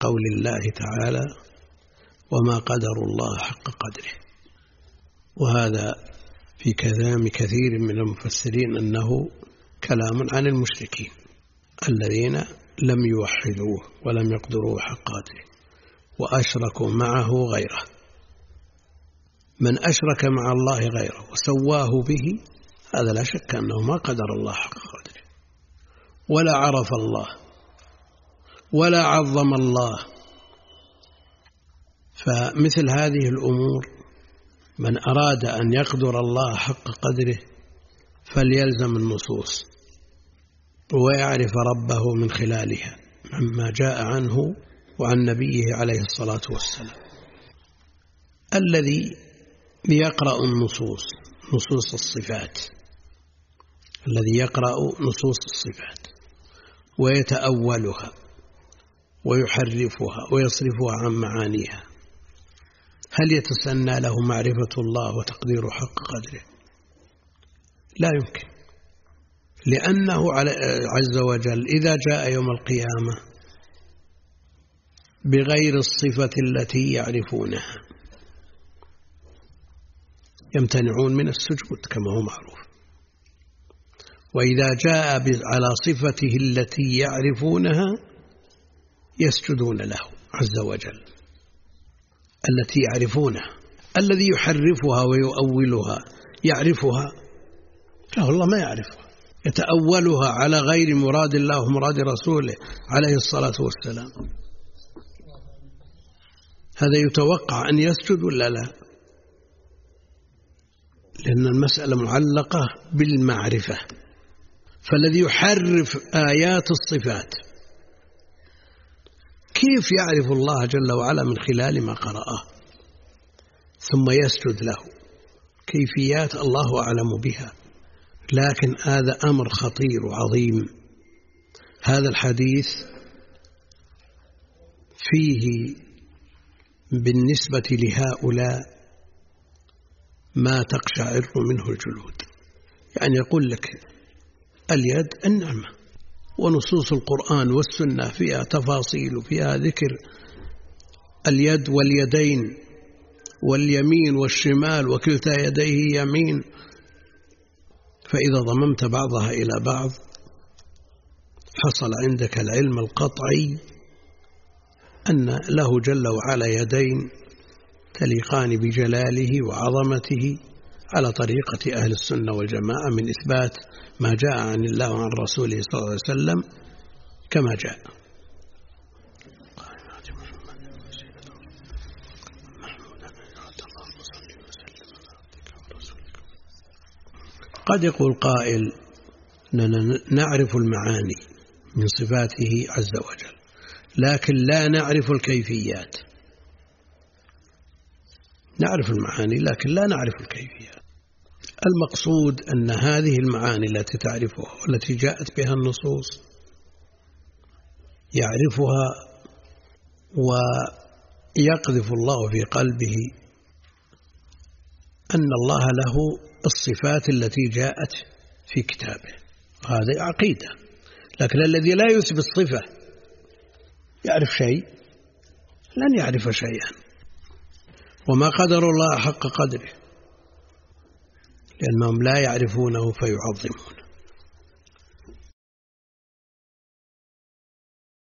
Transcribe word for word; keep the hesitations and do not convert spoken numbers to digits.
قول الله تعالى: وما قدر الله حق قدره. وهذا في كلام كثير من المفسرين أنه كلام عن المشركين الذين لم يوحدوه ولم يقدروا حق قدره وأشركوا معه غيره. من أشرك مع الله غيره وسواه به، هذا لا شك أنه ما قدر الله حق قدره، ولا عرف الله، ولا عظم الله. فمثل هذه الأمور من أراد أن يقدر الله حق قدره فليلزم النصوص ويعرف ربه من خلالها عما جاء عنه وعن نبيه عليه الصلاة والسلام. الذي يقرأ النصوص نصوص الصفات الذي يقرأ نصوص الصفات ويتأولها ويحرفها ويصرفها عن معانيها، هل يتسنى له معرفة الله وتقدير حق قدره؟ لا يمكن، لأنه عز وجل إذا جاء يوم القيامة بغير الصفة التي يعرفونها يمتنعون من السجود كما هو معروف، وإذا جاء على صفته التي يعرفونها يسجدون له عز وجل التي يعرفونها. الذي يحرفها ويؤولها يعرفها؟ لا، والله ما يعرفها، يتأولها على غير مراد الله ومراد رسوله عليه الصلاة والسلام. هذا يتوقع أن يسجد ولا لا؟ لأن المسألة معلقة بالمعرفة. فالذي يحرف آيات الصفات كيف يعرف الله جل وعلا من خلال ما قرأه ثم يسجد له؟ كيفيات الله أعلم بها، لكن هذا أمر خطير وعظيم. هذا الحديث فيه بالنسبة لهؤلاء ما تقشعر منه الجلود. يعني يقول لك اليد النعمة، ونصوص القرآن والسنة فيها تفاصيل وفيها ذكر اليد واليدين واليمين والشمال وكلتا يديه يمين، فإذا ضممت بعضها إلى بعض حصل عندك العلم القطعي أن له جل وعلا يدين تليقان بجلاله وعظمته على طريقة أهل السنة والجماعة من إثبات ما جاء عن الله وعن رسوله صلى الله عليه وسلم كما جاء. قد يقول قائل أننا نعرف المعاني من صفاته عز وجل لكن لا نعرف الكيفيات. نعرف المعاني لكن لا نعرف الكيفيات. المقصود أن هذه المعاني التي تعرفها والتي جاءت بها النصوص يعرفها ويقذف الله في قلبه أن الله له الصفات التي جاءت في كتابه، هذا عقيدة. لكن الذي لا يثبت صفة يعرف شيء؟ لن يعرف شيئا. وما قدر الله حق قدره لأنهم لا يعرفونه فيعظمونه.